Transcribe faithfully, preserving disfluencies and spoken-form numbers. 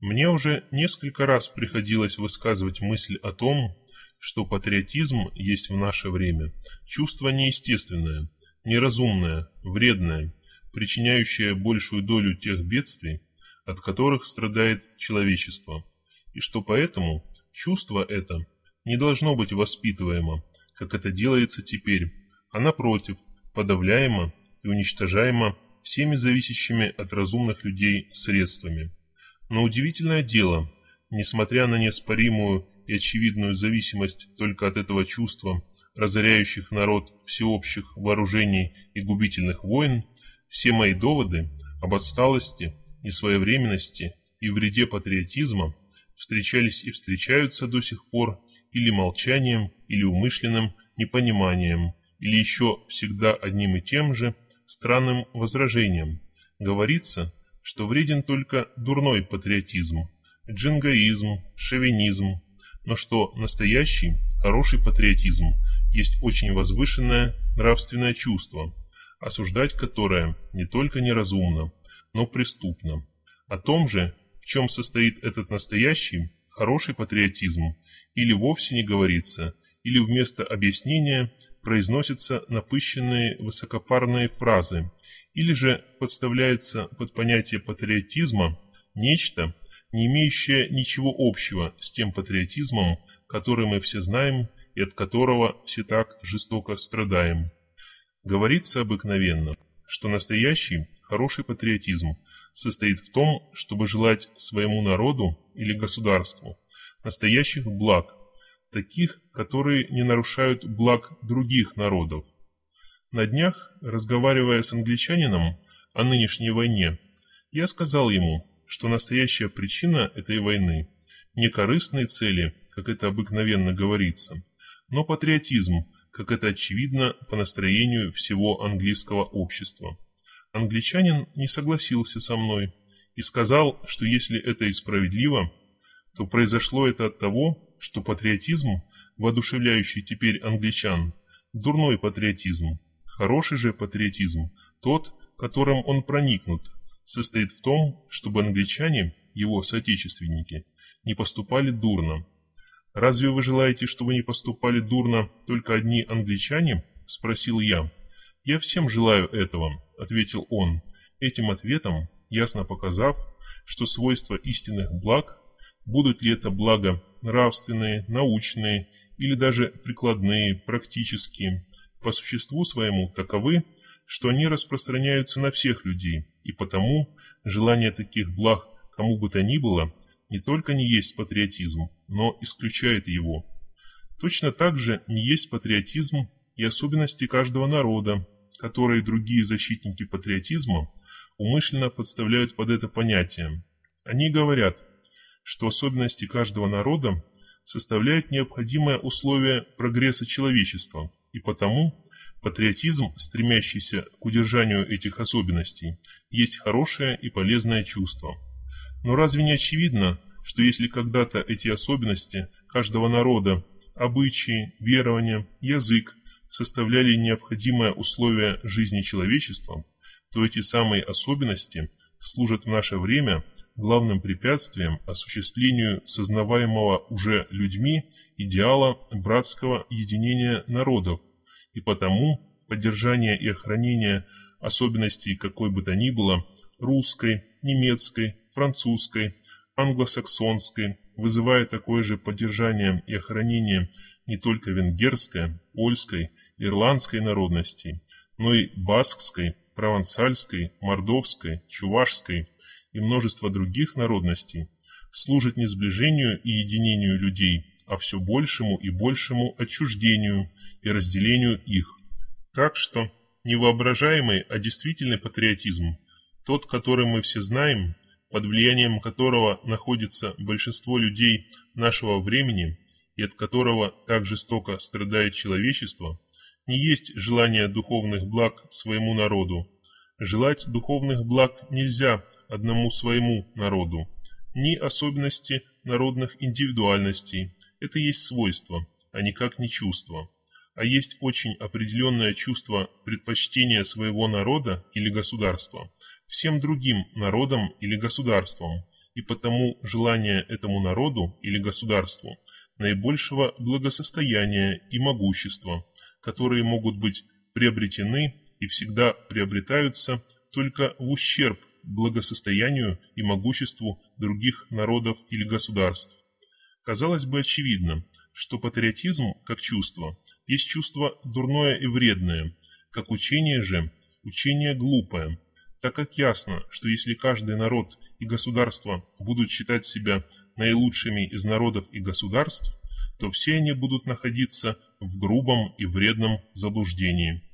Мне уже несколько раз приходилось высказывать мысль о том, что патриотизм есть в наше время чувство неестественное, неразумное, вредное, причиняющее большую долю тех бедствий, от которых страдает человечество, и что поэтому чувство это не должно быть воспитываемо, как это делается теперь, а напротив, подавляемо и уничтожаемо всеми зависящими от разумных людей средствами. Но удивительное дело, несмотря на неоспоримую и очевидную зависимость только от этого чувства, разоряющих народ всеобщих вооружений и губительных войн, все мои доводы об отсталости, несвоевременности и вреде патриотизма встречались и встречаются до сих пор или молчанием, или умышленным непониманием, или еще всегда одним и тем же странным возражением. Говорится, что вреден только дурной патриотизм, джингоизм, шовинизм, но что настоящий, хороший патриотизм есть очень возвышенное нравственное чувство, осуждать которое не только неразумно, но преступно. О том же, в чем состоит этот настоящий, хороший патриотизм, или вовсе не говорится, или вместо объяснения произносятся напыщенные высокопарные фразы, или же подставляется под понятие патриотизма нечто, не имеющее ничего общего с тем патриотизмом, который мы все знаем и от которого все так жестоко страдаем. Говорится обыкновенно, что настоящий, хороший патриотизм состоит в том, чтобы желать своему народу или государству настоящих благ, таких, которые не нарушают благ других народов. На днях, разговаривая с англичанином о нынешней войне, я сказал ему, что настоящая причина этой войны не корыстные цели, как это обыкновенно говорится, но патриотизм, как это очевидно по настроению всего английского общества. Англичанин не согласился со мной и сказал, что если это и справедливо, то произошло это от того, что патриотизм, воодушевляющий теперь англичан, дурной патриотизм. Хороший же патриотизм, тот, которым он проникнут, состоит в том, чтобы англичане, его соотечественники, не поступали дурно. «Разве вы желаете, чтобы не поступали дурно только одни англичане?» – спросил я. «Я всем желаю этого», – ответил он, этим ответом ясно показав, что свойства истинных благ, будут ли это блага нравственные, научные или даже прикладные, практические, по существу своему таковы, что они распространяются на всех людей, и потому желание таких благ кому бы то ни было не только не есть патриотизм, но исключает его. Точно так же не есть патриотизм и особенности каждого народа, которые другие защитники патриотизма умышленно подставляют под это понятие. Они говорят, что особенности каждого народа составляют необходимое условие прогресса человечества, и потому патриотизм, стремящийся к удержанию этих особенностей, есть хорошее и полезное чувство. Но разве не очевидно, что если когда-то эти особенности каждого народа, обычаи, верования, язык составляли необходимое условие жизни человечества, то эти самые особенности служат в наше время главным препятствием осуществлению сознаваемого уже людьми идеала братского единения народов, и потому поддержание и охранение особенностей какой бы то ни было русской, немецкой, французской, англосаксонской вызывает такое же поддержание и охранение не только венгерской, польской, ирландской народностей, но и баскской, провансальской, мордовской, чувашской и множество других народностей, служит не сближению и единению людей, а все большему и большему отчуждению и разделению их. Так что невоображаемый, а действительный патриотизм, тот, который мы все знаем, под влиянием которого находится большинство людей нашего времени и от которого так жестоко страдает человечество, не есть желание духовных благ своему народу. Желать духовных благ нельзя одному своему народу, ни особенности народных индивидуальностей, это есть свойство, а никак не чувство, а есть очень определенное чувство предпочтения своего народа или государства всем другим народам или государствам, и потому желание этому народу или государству наибольшего благосостояния и могущества, которые могут быть приобретены и всегда приобретаются только в ущерб благосостоянию и могуществу других народов или государств. Казалось бы, очевидно, что патриотизм, как чувство, есть чувство дурное и вредное, как учение же, учение глупое, так как ясно, что если каждый народ и государство будут считать себя наилучшими из народов и государств, то все они будут находиться в грубом и вредном заблуждении.